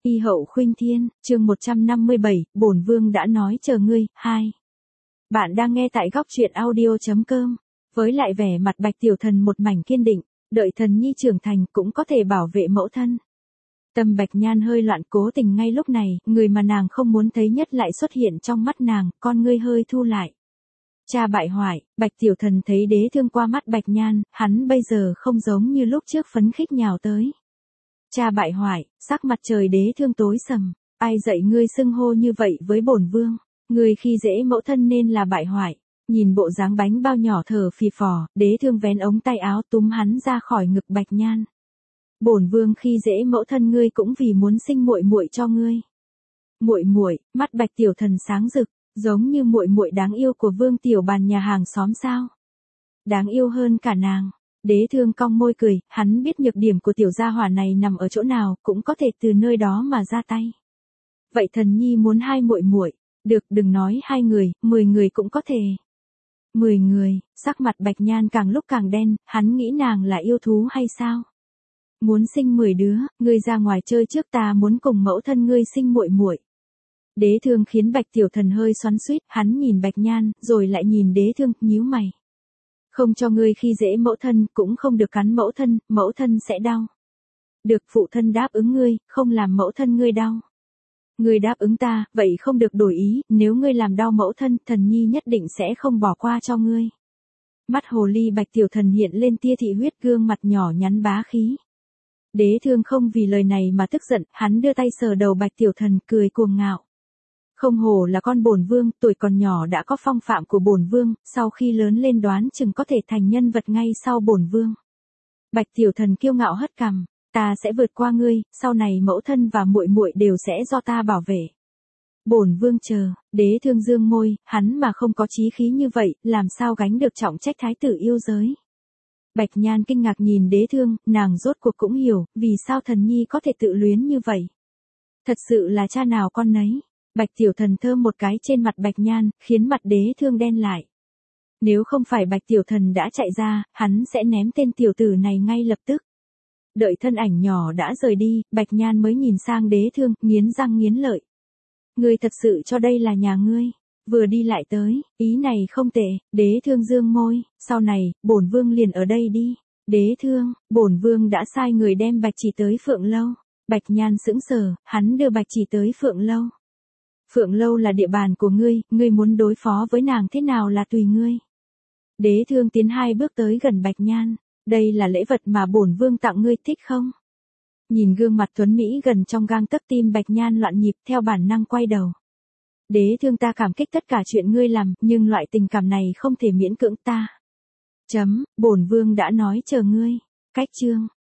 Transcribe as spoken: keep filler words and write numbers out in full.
Y hậu khuynh thiên, chương một trăm năm mươi bảy, bổn vương đã nói chờ ngươi, hai. Bạn đang nghe tại góc truyện audio chấm com. Với lại vẻ mặt Bạch Tiểu Thần một mảnh kiên định, đợi thần nhi trưởng thành cũng có thể bảo vệ mẫu thân. Tâm Bạch Nhan hơi loạn, cố tình ngay lúc này, người mà nàng không muốn thấy nhất lại xuất hiện trong mắt nàng, con ngươi hơi thu lại. Cha bại hoại, Bạch Tiểu Thần thấy Đế Thương qua mắt Bạch Nhan, hắn bây giờ không giống như lúc trước phấn khích nhào tới. Cha bại hoại, sắc mặt trời Đế Thương tối sầm, ai dạy ngươi xưng hô như vậy với bổn vương, ngươi khi dễ mẫu thân nên là bại hoại. Nhìn bộ dáng bánh bao nhỏ thở phì phò, Đế Thương vén ống tay áo túm hắn ra khỏi ngực Bạch Nhan. Bổn vương khi dễ mẫu thân ngươi cũng vì muốn sinh muội muội cho ngươi. Muội muội, mắt Bạch Tiểu Thần sáng rực, giống như muội muội đáng yêu của Vương Tiểu Bàn nhà hàng xóm sao? Đáng yêu hơn cả nàng. Đế Thương cong môi cười, hắn biết nhược điểm của tiểu gia hỏa này nằm ở chỗ nào, cũng có thể từ nơi đó mà ra tay. Vậy thần nhi muốn hai muội muội, được, đừng nói hai người, mười người cũng có thể. Mười người, sắc mặt Bạch Nhan càng lúc càng đen, hắn nghĩ nàng là yêu thú hay sao? Muốn sinh mười đứa, ngươi ra ngoài chơi trước, ta muốn cùng mẫu thân ngươi sinh muội muội. Đế Thương khiến Bạch Tiểu Thần hơi xoắn xuýt, hắn nhìn Bạch Nhan, rồi lại nhìn Đế Thương, nhíu mày. Không cho ngươi khi dễ mẫu thân, cũng không được cắn mẫu thân, mẫu thân sẽ đau. Được, phụ thân đáp ứng ngươi, không làm mẫu thân ngươi đau. Ngươi đáp ứng ta, vậy không được đổi ý, nếu ngươi làm đau mẫu thân, thần nhi nhất định sẽ không bỏ qua cho ngươi. Mắt hồ ly Bạch Tiểu Thần hiện lên tia thị huyết, gương mặt nhỏ nhắn bá khí. Đế Thương không vì lời này mà tức giận, hắn đưa tay sờ đầu Bạch Tiểu Thần, cười cuồng ngạo. Không hổ là con bổn vương, tuổi còn nhỏ đã có phong phạm của bổn vương, sau khi lớn lên đoán chừng có thể thành nhân vật ngay sau bổn vương. Bạch Tiểu Thần kiêu ngạo hất cằm, ta sẽ vượt qua ngươi, sau này mẫu thân và muội muội đều sẽ do ta bảo vệ. Bổn vương chờ. Đế Thương dương môi, hắn mà không có chí khí như vậy, làm sao gánh được trọng trách thái tử yêu giới. Bạch Nhan kinh ngạc nhìn Đế Thương, nàng rốt cuộc cũng hiểu, vì sao thần nhi có thể tự luyến như vậy. Thật sự là cha nào con nấy. Bạch Tiểu Thần thơm một cái trên mặt Bạch Nhan, khiến mặt Đế Thương đen lại. Nếu không phải Bạch Tiểu Thần đã chạy ra, hắn sẽ ném tên tiểu tử này ngay lập tức. Đợi thân ảnh nhỏ đã rời đi, Bạch Nhan mới nhìn sang Đế Thương, nghiến răng nghiến lợi. Ngươi thật sự cho đây là nhà ngươi? Vừa đi lại tới, ý này không tệ. Đế Thương dương môi, sau này, bổn vương liền ở đây đi. Đế Thương, bổn vương đã sai người đem Bạch Chỉ tới Phượng Lâu. Bạch Nhan sững sờ, hắn đưa Bạch Chỉ tới Phượng Lâu. Phượng Lâu là địa bàn của ngươi, ngươi muốn đối phó với nàng thế nào là tùy ngươi. Đế Thương tiến hai bước tới gần Bạch Nhan, đây là lễ vật mà bổn vương tặng ngươi, thích không? Nhìn gương mặt tuấn mỹ gần trong gang tấc, tim Bạch Nhan loạn nhịp, theo bản năng quay đầu. Đế Thương, ta cảm kích tất cả chuyện ngươi làm, nhưng loại tình cảm này không thể miễn cưỡng ta. Chấm, bổn vương đã nói chờ ngươi. Cách chương.